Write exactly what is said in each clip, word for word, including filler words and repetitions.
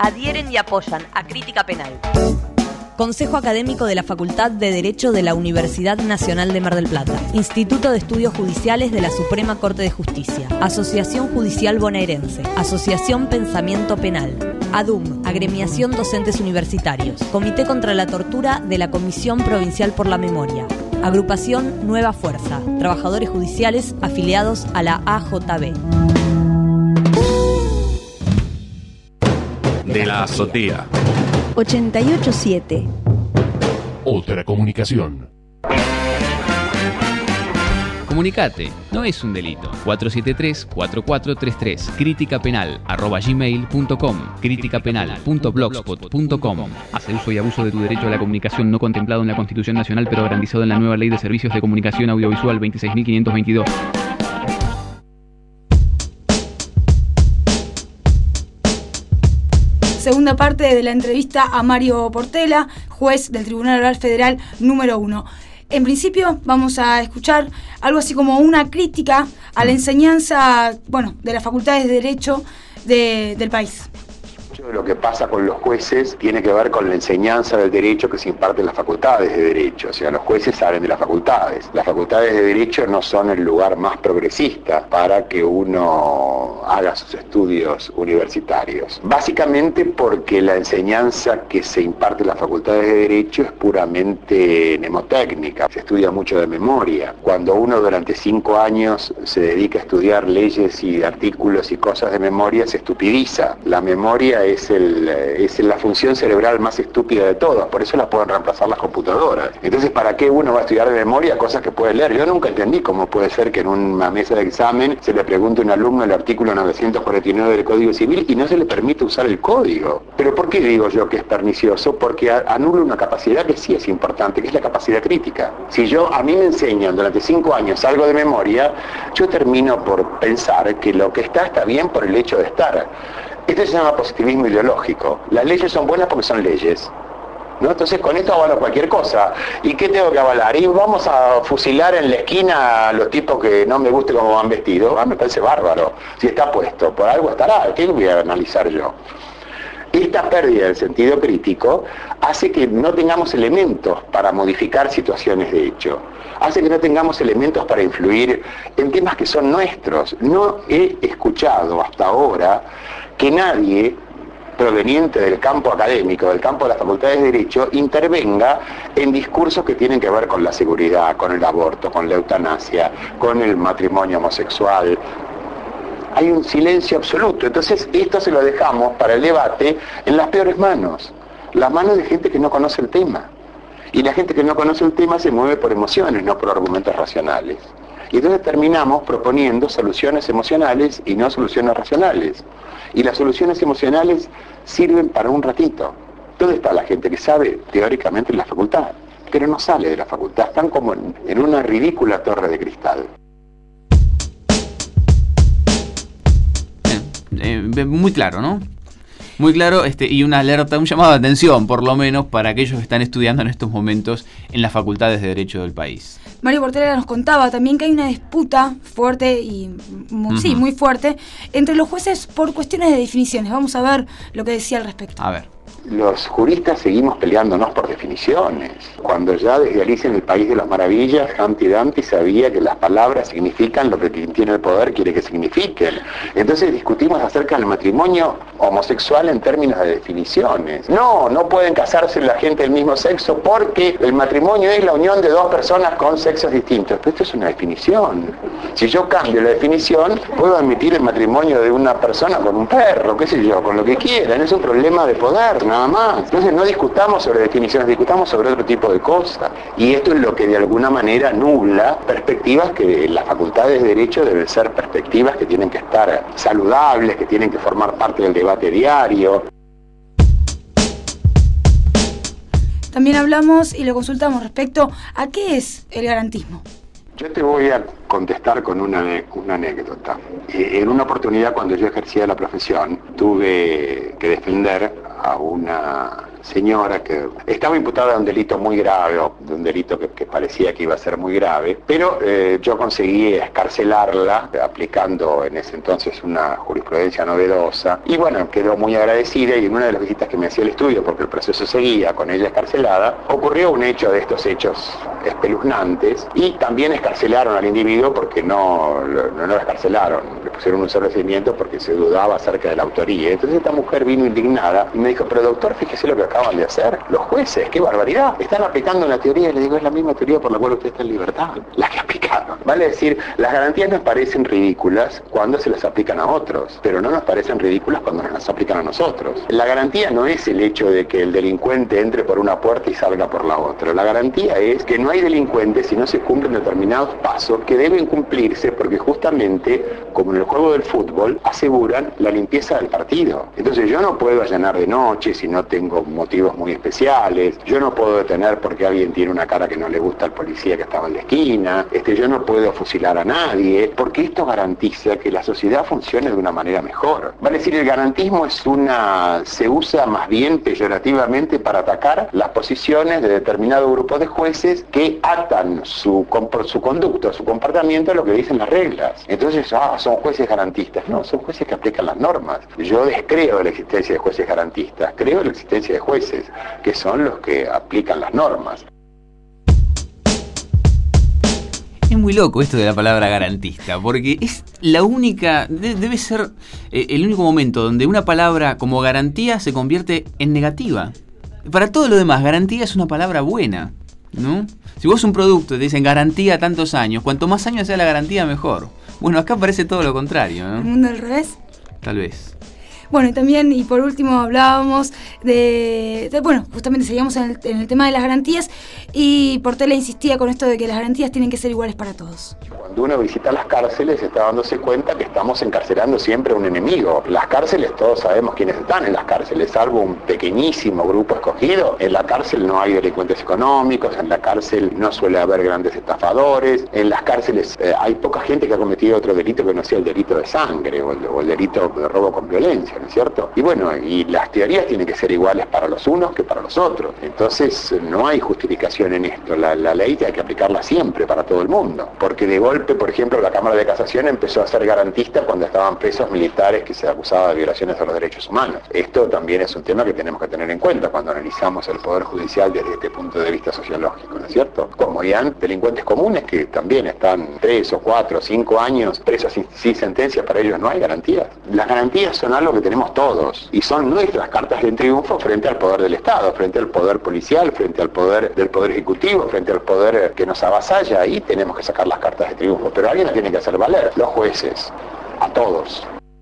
adhieren y apoyan a Crítica Penal. Consejo Académico de la Facultad de Derecho de la Universidad Nacional de Mar del Plata. Instituto de Estudios Judiciales de la Suprema Corte de Justicia. Asociación Judicial Bonaerense. Asociación Pensamiento Penal. ADUM, Agremiación Docentes Universitarios. Comité contra la Tortura de la Comisión Provincial por la Memoria. Agrupación Nueva Fuerza. Trabajadores judiciales afiliados a la A J B. De la azotea. ochenta y ocho punto siete. Otra comunicación. Comunicate, no es un delito. cuatro siete tres, cuatro cuatro tres tres. Crítica Penal, arroba gmail punto com. crítica penal punto blogspot punto com. Hace uso y abuso de tu derecho a la comunicación no contemplado en la Constitución Nacional, pero garantizado en la nueva Ley de Servicios de Comunicación Audiovisual veintiséis mil quinientos veintidós. Segunda parte de la entrevista a Mario Portela, juez del Tribunal Oral Federal número uno. En principio vamos a escuchar algo así como una crítica a la enseñanza, bueno, de las facultades de Derecho de, del país. Lo que pasa con los jueces tiene que ver con la enseñanza del derecho que se imparte en las facultades de derecho. O sea, los jueces saben de las facultades. Las facultades de derecho no son el lugar más progresista para que uno haga sus estudios universitarios. Básicamente porque la enseñanza que se imparte en las facultades de derecho es puramente mnemotécnica. Se estudia mucho de memoria. Cuando uno durante cinco años se dedica a estudiar leyes y artículos y cosas de memoria, se estupidiza. La memoria es Es, el, es la función cerebral más estúpida de todas, por eso la pueden reemplazar las computadoras. Entonces, ¿para qué uno va a estudiar de memoria cosas que puede leer? Yo nunca entendí cómo puede ser que en una mesa de examen se le pregunte a un alumno el artículo novecientos cuarenta y nueve del Código Civil y no se le permite usar el código. ¿Pero por qué digo yo que es pernicioso? Porque anula una capacidad que sí es importante, que es la capacidad crítica. Si yo, a mí me enseñan durante cinco años algo de memoria, yo termino por pensar que lo que está está bien por el hecho de estar. Esto se llama positivismo ideológico. Las leyes son buenas porque son leyes, ¿no? Entonces con esto avalo cualquier cosa. ¿Y qué tengo que avalar? Y vamos a fusilar en la esquina a los tipos que no me guste cómo van vestidos. Ah, me parece bárbaro. Si está puesto, por algo estará. ¿Qué voy a analizar yo? Esta pérdida del sentido crítico hace que no tengamos elementos para modificar situaciones de hecho. Hace que no tengamos elementos para influir en temas que son nuestros. No he escuchado hasta ahora que nadie proveniente del campo académico, del campo de las facultades de Derecho, intervenga en discursos que tienen que ver con la seguridad, con el aborto, con la eutanasia, con el matrimonio homosexual. Hay un silencio absoluto. Entonces esto se lo dejamos para el debate en las peores manos, las manos de gente que no conoce el tema. Y la gente que no conoce el tema se mueve por emociones, no por argumentos racionales. Y entonces terminamos proponiendo soluciones emocionales y no soluciones racionales. Y las soluciones emocionales sirven para un ratito. ¿Dónde está la gente que sabe teóricamente en la facultad? Pero no sale de la facultad, están como en, en una ridícula torre de cristal. Eh, eh, muy claro, ¿no? Muy claro, este, y una alerta, un llamado de atención, por lo menos, para aquellos que están estudiando en estos momentos en las facultades de Derecho del país. Mario Portela nos contaba también que hay una disputa fuerte, y muy, uh-huh. sí, muy fuerte, entre los jueces por cuestiones de definiciones. Vamos a ver lo que decía al respecto. A ver. Los juristas seguimos peleándonos por definiciones. Cuando ya desde Alicia en el País de las Maravillas, Humpty Dumpty sabía que las palabras significan lo que quien tiene el poder quiere que signifiquen. Entonces discutimos acerca del matrimonio homosexual en términos de definiciones. No, no pueden casarse la gente del mismo sexo porque el matrimonio es la unión de dos personas con sexos distintos. Pero esto es una definición. Si yo cambio la definición, puedo admitir el matrimonio de una persona con un perro, qué sé yo, con lo que quieran. Es un problema de poder, nada más. Entonces no discutamos sobre definiciones, discutamos sobre otro tipo de cosas. Y esto es lo que de alguna manera nubla perspectivas que en las facultades de Derecho deben ser perspectivas que tienen que estar saludables, que tienen que formar parte del debate diario. También hablamos y lo consultamos respecto a qué es el garantismo. Yo te voy a contestar con una, una anécdota. En una oportunidad, cuando yo ejercía la profesión, tuve que defender a una señora que estaba imputada de un delito muy grave, o de un delito que, que parecía que iba a ser muy grave, pero eh, yo conseguí escarcelarla aplicando en ese entonces una jurisprudencia novedosa, y bueno, quedó muy agradecida, y en una de las visitas que me hacía el estudio, porque el proceso seguía con ella escarcelada, ocurrió un hecho de estos hechos espeluznantes, y también escarcelaron al individuo porque no, no, no lo escarcelaron, le pusieron un sobreseimiento porque se dudaba acerca de la autoría. Entonces esta mujer vino indignada y me dijo, pero doctor, fíjese lo que acaban de hacer los jueces, qué barbaridad, están aplicando una teoría. Y le digo, es la misma teoría por la cual usted está en libertad, la que aplicaron. Vale decir, las garantías nos parecen ridículas cuando se las aplican a otros, pero no nos parecen ridículas cuando nos las aplican a nosotros. La garantía no es el hecho de que el delincuente entre por una puerta y salga por la otra. La garantía es que no hay delincuentes si no se cumplen determinados pasos que deben cumplirse, porque justamente, como en el juego del fútbol, aseguran la limpieza del partido. Entonces yo no puedo allanar de noche si no tengo motivos muy especiales, yo no puedo detener porque alguien tiene una cara que no le gusta al policía que estaba en la esquina, este, yo no puedo fusilar a nadie, porque esto garantiza que la sociedad funcione de una manera mejor. Vale decir, el garantismo es una, se usa más bien peyorativamente para atacar las posiciones de determinado grupo de jueces que atan su, su conducto, su comportamiento a lo que dicen las reglas. Entonces, ah, son jueces garantistas. No, son jueces que aplican las normas. Yo descreo de la existencia de jueces garantistas, creo en la existencia de jueces, que son los que aplican las normas. Es muy loco esto de la palabra garantista, porque es la única, de, debe ser eh, el único momento donde una palabra como garantía se convierte en negativa. Para todo lo demás, garantía es una palabra buena, ¿no? Si vos un producto te dicen garantía tantos años, cuanto más años sea la garantía, mejor. Bueno, acá parece todo lo contrario, ¿no? ¿El mundo al revés? Tal vez. Bueno, y también, y por último, hablábamos de, de bueno, justamente seguíamos en el, en el tema de las garantías, y Portela insistía con esto de que las garantías tienen que ser iguales para todos. Cuando uno visita las cárceles está dándose cuenta que estamos encarcelando siempre a un enemigo. Las cárceles, todos sabemos quiénes están en las cárceles, salvo un pequeñísimo grupo escogido. En la cárcel no hay delincuentes económicos, en la cárcel no suele haber grandes estafadores, en las cárceles eh, hay poca gente que ha cometido otro delito que no sea el delito de sangre o el, o el delito de robo con violencia, ¿no es cierto? Y bueno, y las teorías tienen que ser iguales para los unos que para los otros. Entonces no hay justificación en esto. La, la ley hay que aplicarla siempre para todo el mundo, porque de golpe, por ejemplo, la Cámara de Casación empezó a ser garantista cuando estaban presos militares que se acusaba de violaciones a los derechos humanos. Esto también es un tema que tenemos que tener en cuenta cuando analizamos el Poder Judicial desde este punto de vista sociológico, ¿no es cierto? Como ya delincuentes comunes que también están tres o cuatro o cinco años presos sin, sin sentencia, para ellos no hay garantías. Las garantías son algo que tenemos todos y son nuestras cartas de triunfo frente al poder del Estado, frente al poder policial, frente al poder del poder ejecutivo, frente al poder que nos avasalla. Ahí tenemos que sacar las cartas de triunfo, pero alguien la tiene que hacer valer, los jueces, a todos.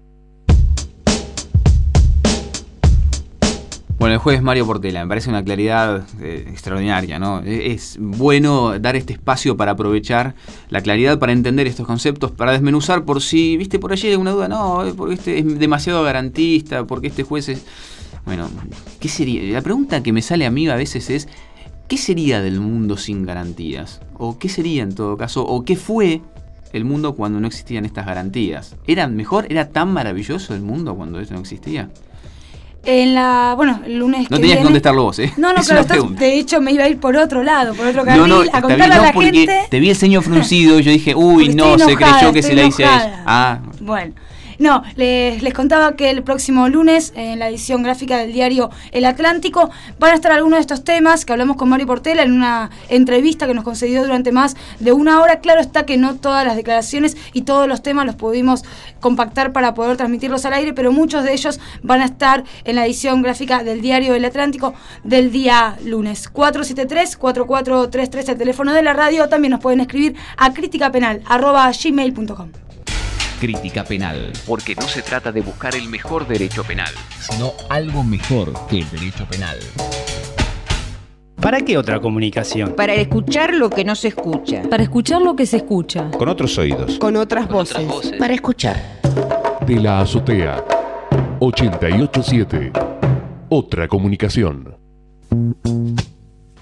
Bueno, el juez Mario Portela, me parece una claridad eh, extraordinaria, ¿no? Es bueno dar este espacio para aprovechar la claridad, para entender estos conceptos, para desmenuzar por si, viste, por allí hay una duda, no, porque este es demasiado garantista, porque este juez es... Bueno, ¿qué sería? La pregunta que me sale a mí a veces es, ¿qué sería del mundo sin garantías? ¿O qué sería en todo caso? ¿O qué fue el mundo cuando no existían estas garantías? ¿Era mejor? ¿Era tan maravilloso el mundo cuando esto no existía? En la, bueno, el lunes no que tenías viene, que contestarlo vos, ¿eh? No, no, es claro, estás, de hecho me iba a ir por otro lado, por otro carril, no, no, a contarle bien, a no, la porque gente. Te vi el ceño fruncido y yo dije, uy, no, enojada, se creyó que se la hice a ella. Ah. Bueno. No, les, les contaba que el próximo lunes, en la edición gráfica del diario El Atlántico, van a estar algunos de estos temas que hablamos con Mario Portela en una entrevista que nos concedió durante más de una hora. Claro está que no todas las declaraciones y todos los temas los pudimos compactar para poder transmitirlos al aire, pero muchos de ellos van a estar en la edición gráfica del diario El Atlántico del día lunes. cuatro siete tres, cuatro cuatro tres tres, el teléfono de la radio. También nos pueden escribir a criticapenal arroba gmail punto com. Crítica Penal, porque no se trata de buscar el mejor derecho penal, sino algo mejor que el derecho penal. ¿Para qué otra comunicación? Para escuchar lo que no se escucha. Para escuchar lo que se escucha. Con otros oídos. Con otras, Con voces. otras voces. Para escuchar. De la azotea. ochenta y ocho punto siete. Otra comunicación.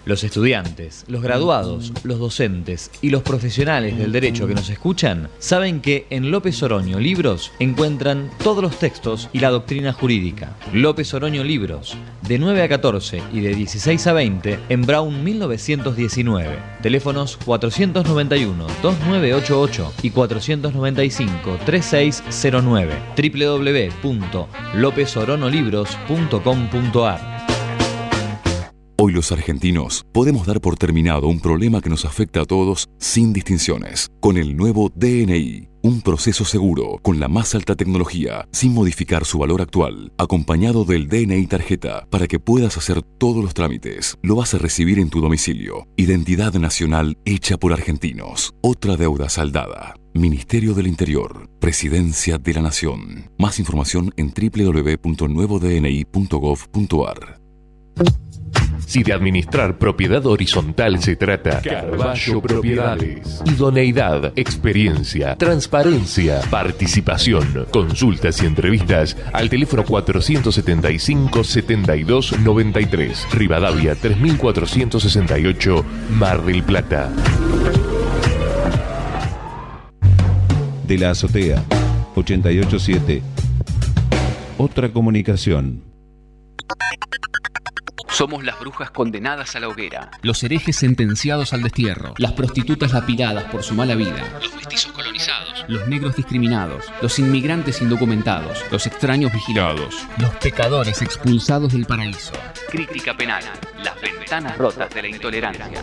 Los estudiantes, los graduados, los docentes y los profesionales del derecho que nos escuchan saben que en López Oroño Libros encuentran todos los textos y la doctrina jurídica. López Oroño Libros, de nueve a catorce y de dieciséis a veinte en Brown mil novecientos diecinueve. Teléfonos cuatrocientos noventa y uno, dos nueve ocho ocho y cuatrocientos noventa y cinco, treinta y seis cero nueve. doble u doble u doble u punto lópez orono libros punto com punto a r. Hoy los argentinos podemos dar por terminado un problema que nos afecta a todos sin distinciones. Con el nuevo D N I, un proceso seguro con la más alta tecnología, sin modificar su valor actual, acompañado del D N I tarjeta para que puedas hacer todos los trámites. Lo vas a recibir en tu domicilio. Identidad nacional hecha por argentinos. Otra deuda saldada. Ministerio del Interior, Presidencia de la Nación. Más información en doble u doble u doble u punto nuevo d n i punto gov punto a r. Si de administrar propiedad horizontal se trata, Carballo Propiedades. Idoneidad, experiencia, transparencia, participación. Consultas y entrevistas al teléfono cuatrocientos setenta y cinco, setenta y dos noventa y tres. Rivadavia tres mil cuatrocientos sesenta y ocho, Mar del Plata. De la azotea, ochenta y ocho siete. Otra comunicación. Somos las brujas condenadas a la hoguera, los herejes sentenciados al destierro, las prostitutas lapidadas por su mala vida, los mestizos colonizados, los negros discriminados, los inmigrantes indocumentados, los extraños vigilados, los pecadores expulsados del paraíso. Crítica penal, las ventanas rotas de la intolerancia.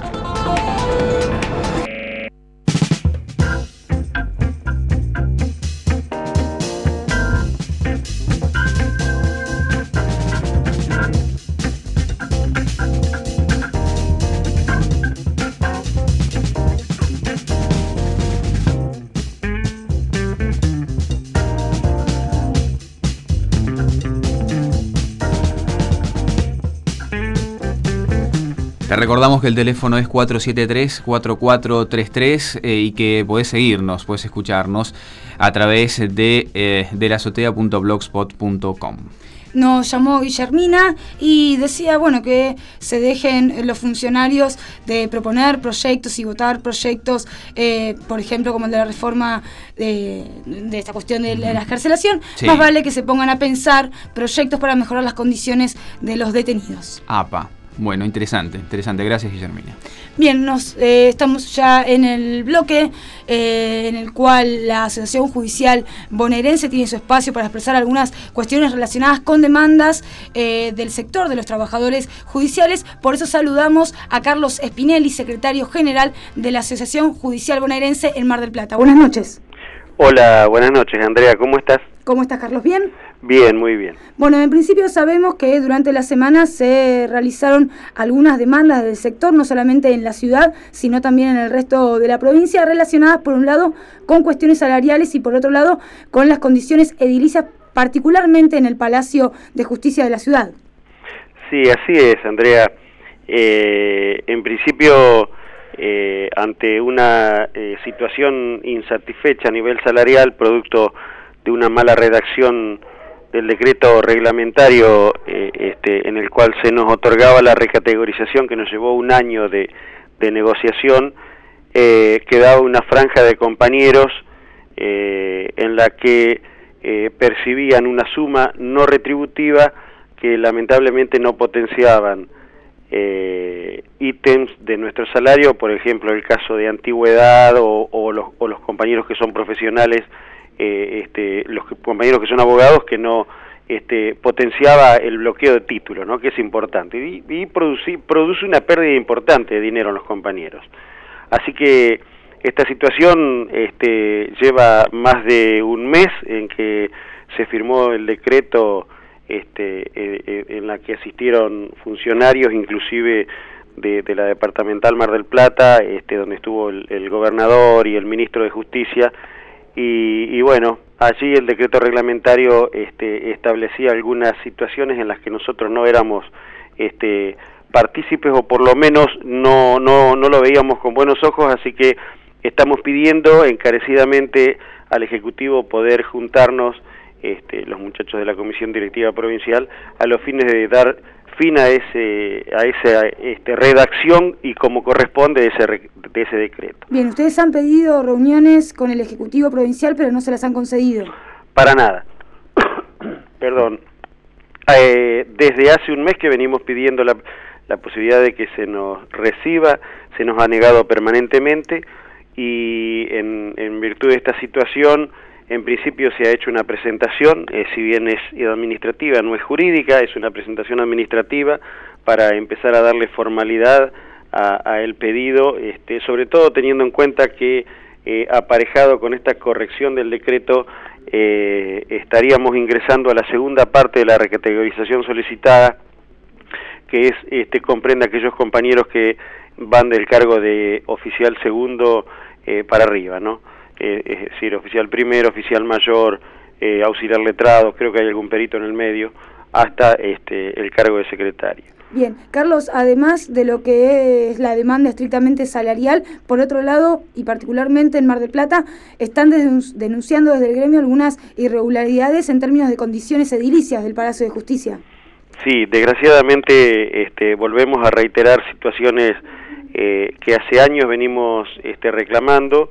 Te recordamos que el teléfono es cuatro siete tres, cuatro cuatro tres tres eh, y que podés seguirnos, podés escucharnos a través de eh, delazotea punto blogspot punto com. Nos llamó Guillermina y decía, bueno, que se dejen los funcionarios de proponer proyectos y votar proyectos, eh, por ejemplo, como el de la reforma de, de esta cuestión de la excarcelación. Sí. Más vale que se pongan a pensar proyectos para mejorar las condiciones de los detenidos. Apa. Bueno, interesante, interesante. Gracias, Guillermina. Bien, nos eh, estamos ya en el bloque eh, en el cual la Asociación Judicial Bonaerense tiene su espacio para expresar algunas cuestiones relacionadas con demandas eh, del sector de los trabajadores judiciales. Por eso saludamos a Carlos Spinelli, secretario general de la Asociación Judicial Bonaerense en Mar del Plata. Buenas noches. Hola, buenas noches, Andrea. ¿Cómo estás? ¿Cómo estás, Carlos? ¿Bien? Bien, muy bien. Bueno, en principio sabemos que durante la semana se realizaron algunas demandas del sector, no solamente en la ciudad, sino también en el resto de la provincia, relacionadas por un lado con cuestiones salariales y por otro lado con las condiciones edilicias, particularmente en el Palacio de Justicia de la ciudad. Sí, así es, Andrea. Eh, en principio, eh, ante una eh, situación insatisfecha a nivel salarial, producto de una mala redacción del decreto reglamentario eh, este, en el cual se nos otorgaba la recategorización, que nos llevó un año de, de negociación, eh, quedaba una franja de compañeros eh, en la que eh, percibían una suma no retributiva que lamentablemente no potenciaban eh, ítems de nuestro salario, por ejemplo el caso de antigüedad o, o, los, o los compañeros que son profesionales, Eh, este, los compañeros que son abogados, que no este, potenciaba el bloqueo de título, ¿no? Que es importante, y, y produce, produce una pérdida importante de dinero en los compañeros. Así que esta situación este, lleva más de un mes en que se firmó el decreto este, eh, en la que asistieron funcionarios, inclusive de, de la departamental Mar del Plata, este, donde estuvo el, el gobernador y el ministro de Justicia. Y, y bueno, allí el decreto reglamentario este, establecía algunas situaciones en las que nosotros no éramos este, partícipes, o por lo menos no, no, no lo veíamos con buenos ojos, así que estamos pidiendo encarecidamente al Ejecutivo poder juntarnos este, los muchachos de la Comisión Directiva Provincial a los fines de dar fin a ese a esa este, redacción y como corresponde de ese, de ese decreto. Bien, ustedes han pedido reuniones con el Ejecutivo Provincial, pero no se las han concedido. Para nada. Perdón. Eh, desde hace un mes que venimos pidiendo la, la posibilidad de que se nos reciba, se nos ha negado permanentemente y en, en virtud de esta situación, en principio se ha hecho una presentación, eh, si bien es administrativa, no es jurídica, es una presentación administrativa para empezar a darle formalidad a, a el pedido, este, sobre todo teniendo en cuenta que eh, aparejado con esta corrección del decreto eh, estaríamos ingresando a la segunda parte de la recategorización solicitada, que es este, comprende a aquellos compañeros que van del cargo de oficial segundo eh, para arriba, ¿no? Eh, es decir, oficial primero, oficial mayor, eh, auxiliar letrado, creo que hay algún perito en el medio, hasta este, el cargo de secretario. Bien, Carlos, además de lo que es la demanda estrictamente salarial, por otro lado, y particularmente en Mar del Plata, están denunciando desde el gremio algunas irregularidades en términos de condiciones edilicias del Palacio de Justicia. Sí, desgraciadamente este, volvemos a reiterar situaciones eh, que hace años venimos este, reclamando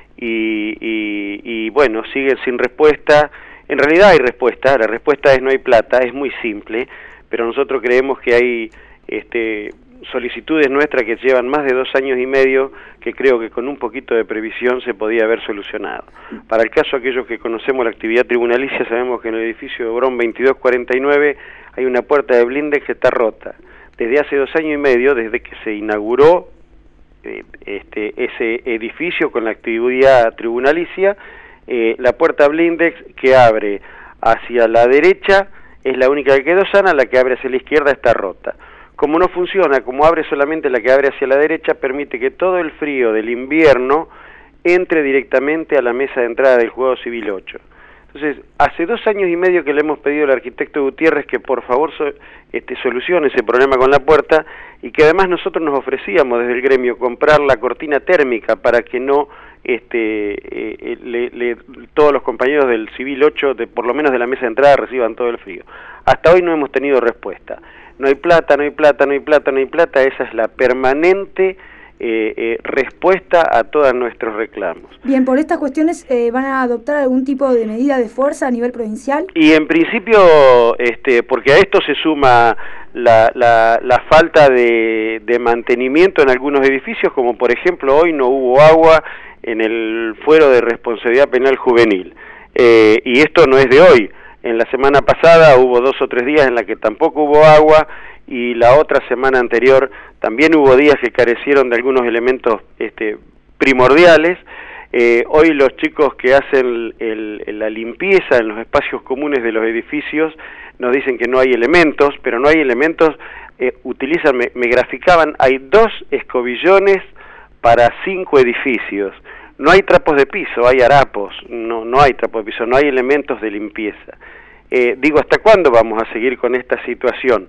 y, y, y bueno, siguen sin respuesta. En realidad hay respuesta, la respuesta es no hay plata, es muy simple, pero nosotros creemos que hay este, solicitudes nuestras que llevan más de dos años y medio que creo que con un poquito de previsión se podía haber solucionado. Para el caso de aquellos que conocemos la actividad tribunalicia, sabemos que en el edificio de Obrón veintidós cuarenta y nueve hay una puerta de blindex que está rota. Desde hace dos años y medio, desde que se inauguró eh, este, ese edificio con la actividad tribunalicia, eh, la puerta blindex que abre hacia la derecha es la única que quedó sana, la que abre hacia la izquierda está rota. Como no funciona, como abre solamente la que abre hacia la derecha, permite que todo el frío del invierno entre directamente a la mesa de entrada del Juzgado Civil ocho. Entonces, hace dos años y medio que le hemos pedido al arquitecto Gutiérrez que por favor so, este, solucione ese problema con la puerta y que además nosotros nos ofrecíamos desde el gremio comprar la cortina térmica para que no este, eh, le, le, todos los compañeros del Civil ocho, de, por lo menos de la mesa de entrada, reciban todo el frío. Hasta hoy no hemos tenido respuesta. No hay plata, no hay plata, no hay plata, no hay plata, esa es la permanente Eh, eh, respuesta a todos nuestros reclamos. Bien, por estas cuestiones eh, ¿van a adoptar algún tipo de medida de fuerza a nivel provincial? Y en principio, este, porque a esto se suma la, la, la falta de, de mantenimiento en algunos edificios, como por ejemplo hoy no hubo agua en el fuero de responsabilidad penal juvenil. Eh, y esto no es de hoy. En la semana pasada hubo dos o tres días en la que tampoco hubo agua, y la otra semana anterior también hubo días que carecieron de algunos elementos este, primordiales. Eh, hoy los chicos que hacen el, el, la limpieza en los espacios comunes de los edificios nos dicen que no hay elementos, pero no hay elementos, eh, utilizan, me, me graficaban, hay dos escobillones para cinco edificios. No hay trapos de piso, hay harapos, no, no hay trapos de piso, no hay elementos de limpieza. Eh, digo, ¿hasta cuándo vamos a seguir con esta situación?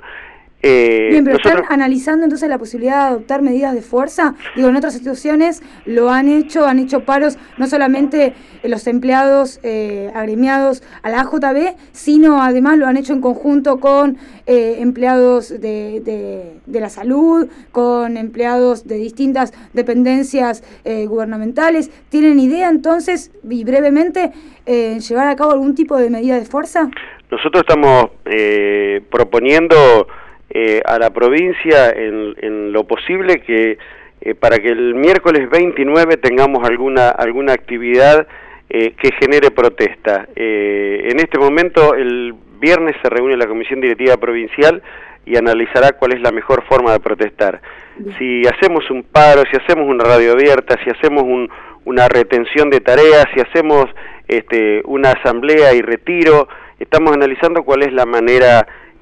Eh, Bien, pero nosotros... ¿están analizando entonces la posibilidad de adoptar medidas de fuerza? Digo, en otras situaciones lo han hecho, han hecho paros no solamente los empleados eh, agremiados a la A J B, sino además lo han hecho en conjunto con eh, empleados de, de, de la salud, con empleados de distintas dependencias eh, gubernamentales. ¿Tienen idea entonces, y brevemente, eh, llevar a cabo algún tipo de medida de fuerza? Nosotros estamos eh, proponiendo Eh, a la provincia en, en lo posible que eh, para que el miércoles veintinueve tengamos alguna alguna actividad eh, que genere protesta. Eh, en este momento el viernes se reúne la Comisión Directiva Provincial y analizará cuál es la mejor forma de protestar. Si hacemos un paro, si hacemos una radio abierta, si hacemos un, una retención de tareas, si hacemos este, una asamblea y retiro, estamos analizando cuál es la manera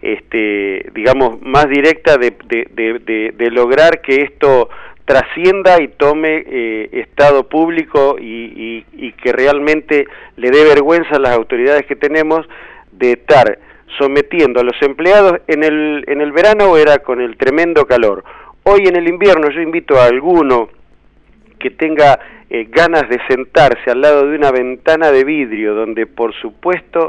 este, digamos, más directa de, de, de, de, de lograr que esto trascienda y tome eh, estado público y, y, y que realmente le dé vergüenza a las autoridades que tenemos de estar sometiendo a los empleados. En el, en el verano era con el tremendo calor. Hoy en el invierno yo invito a alguno que tenga eh, ganas de sentarse al lado de una ventana de vidrio donde por supuesto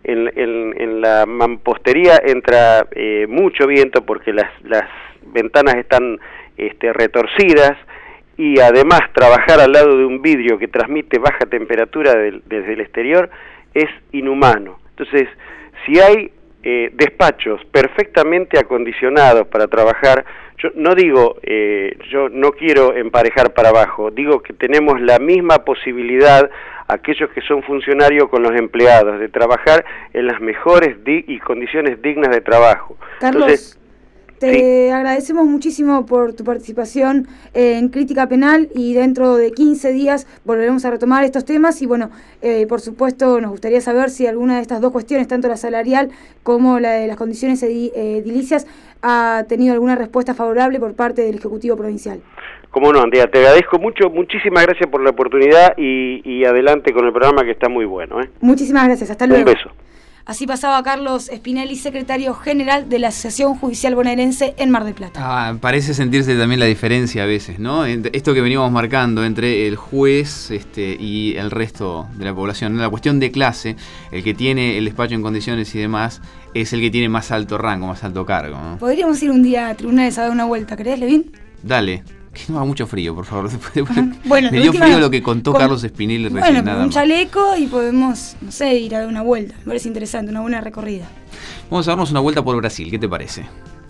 en, en, en la mampostería entra eh, mucho viento porque las, las ventanas están este, retorcidas, y además trabajar al lado de un vidrio que transmite baja temperatura del, desde el exterior es inhumano. Entonces, si hay eh, despachos perfectamente acondicionados para trabajar, yo no digo, eh, yo no quiero emparejar para abajo, digo que tenemos la misma posibilidad, aquellos que son funcionarios con los empleados, de trabajar en las mejores di y condiciones dignas de trabajo. Carlos, Entonces, te sí. agradecemos muchísimo por tu participación eh, en Crítica Penal, y dentro de quince días volveremos a retomar estos temas y bueno, eh, por supuesto nos gustaría saber si alguna de estas dos cuestiones, tanto la salarial como la de las condiciones edilicias, ha tenido alguna respuesta favorable por parte del Ejecutivo Provincial. Cómo no, Andrea, te agradezco mucho, muchísimas gracias por la oportunidad y, y adelante con el programa que está muy bueno. ¿eh? Muchísimas gracias, hasta luego. Un beso. Así pasaba Carlos Spinelli, secretario general de la Asociación Judicial Bonaerense en Mar del Plata. Ah, parece sentirse también la diferencia a veces, ¿no? Esto que venimos marcando entre el juez este, y el resto de la población. La cuestión de clase, el que tiene el despacho en condiciones y demás, es el que tiene más alto rango, más alto cargo, ¿no? Podríamos ir un día a tribunales a dar una vuelta, ¿querés, Levin? Dale. Que no haga mucho frío, por favor. Bueno, me dio última, frío lo que contó con, Carlos Spinelli recién. Bueno, nada un más. chaleco y podemos, no sé, ir a dar una vuelta. Me parece interesante, una buena recorrida. Vamos a darnos una vuelta por Brasil, ¿qué te parece?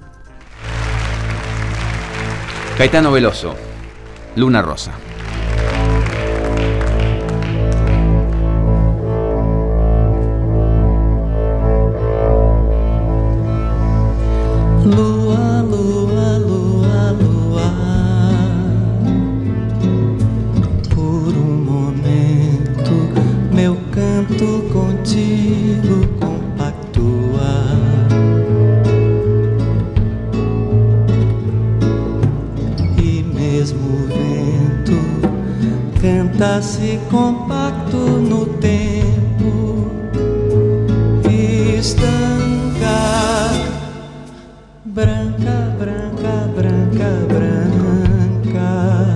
Caetano Veloso, Luna Rosa. Lua, lua, lua, lua, por um momento meu canto contigo compactua. E mesmo o vento canta-se compacto no tempo, estanca. Branca, branca, branca, branca,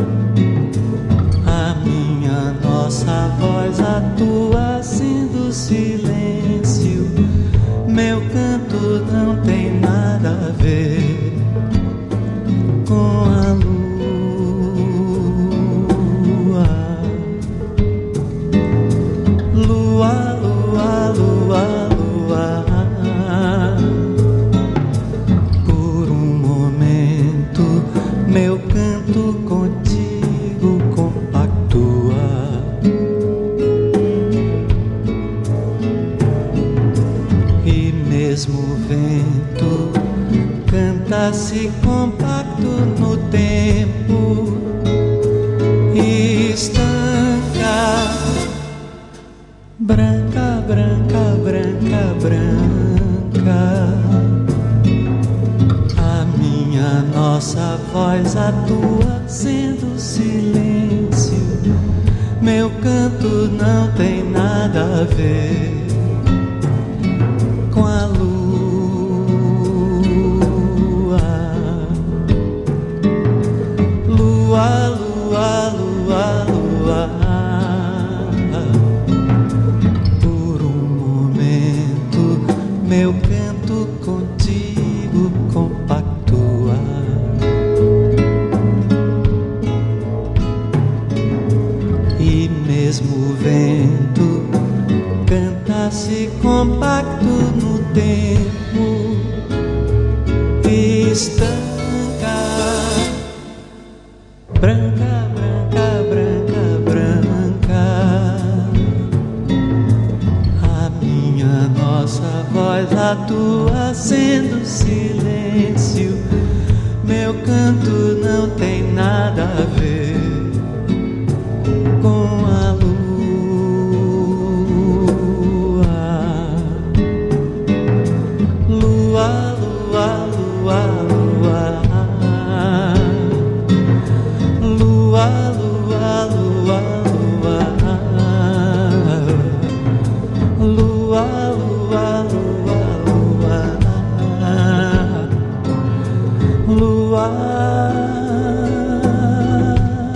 a minha, nossa voz, a tua, sendo silêncio. Meu canto não tem nada a ver com a lua. Lua, lua, lua, lua. Meu canto contigo compactua. E mesmo o vento canta-se compacto no tempo, estanca. Branca, branca, branca, branca, nossa voz, a tua, sendo silêncio. Meu canto não tem nada a ver com a lua. Lua, lua, lua, lua. Por um momento meu canto contigo compactua. Mesmo o vento canta-se compacto no tempo, estanca. Branca, branca, branca, branca, a minha, nossa voz, a tua, sendo silêncio. Meu canto não tem nada a ver com a lua. Lua, lua, lua, lua. Lua, lua, lua, lua. Lua, lua, lua, lua. Lua.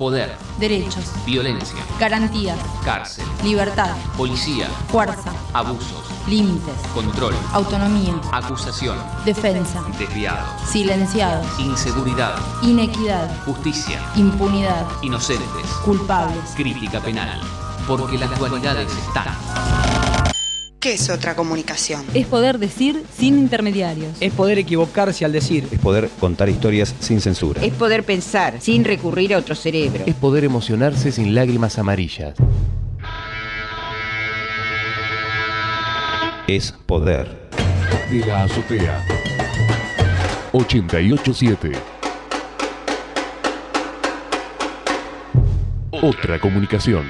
Poder. Derechos. Violencia. Garantías. Cárcel. Libertad. Policía. Fuerza. Abusos. Límites. Control. Autonomía. Acusación. Defensa. Desviados. Silenciados. Inseguridad. Inequidad. Justicia. Impunidad. Inocentes. Culpables. Crítica penal. Porque las dualidades están. ¿Qué es otra comunicación? Es poder decir sin intermediarios. Es poder equivocarse al decir. Es poder contar historias sin censura. Es poder pensar sin recurrir a otro cerebro. Es poder emocionarse sin lágrimas amarillas. Es poder. De la azotea. ochenta y ocho siete. Otra comunicación.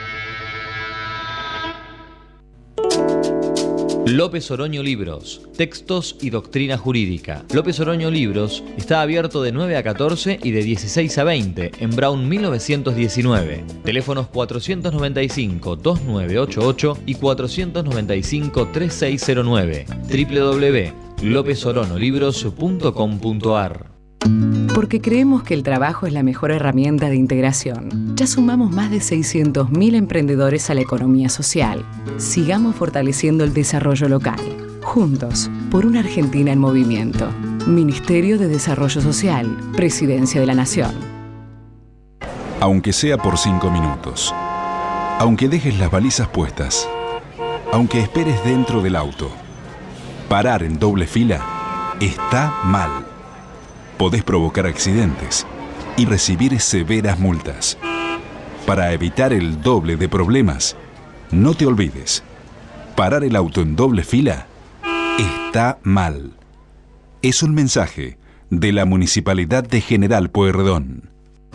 López Oroño Libros, textos y doctrina jurídica. López Oroño Libros está abierto de nueve a catorce y de dieciséis a veinte en Brown mil novecientos diecinueve. Teléfonos cuatrocientos noventa y cinco, dos nueve ocho ocho y cuatrocientos noventa y cinco, tres seis cero nueve. doble u doble u doble u punto lópez oroño libros punto com punto a r. Porque creemos que el trabajo es la mejor herramienta de integración. Ya sumamos más de seiscientos mil emprendedores a la economía social. Sigamos fortaleciendo el desarrollo local. Juntos, por una Argentina en movimiento. Ministerio de Desarrollo Social, Presidencia de la Nación. Aunque sea por cinco minutos. Aunque dejes las balizas puestas. Aunque esperes dentro del auto. Parar en doble fila está mal. Podés provocar accidentes y recibir severas multas. Para evitar el doble de problemas, no te olvides, parar el auto en doble fila está mal. Es un mensaje de la Municipalidad de General Pueyrredón.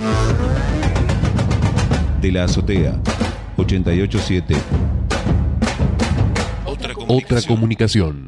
De la azotea, ochenta y ocho siete. Otra comunicación. Otra comunicación.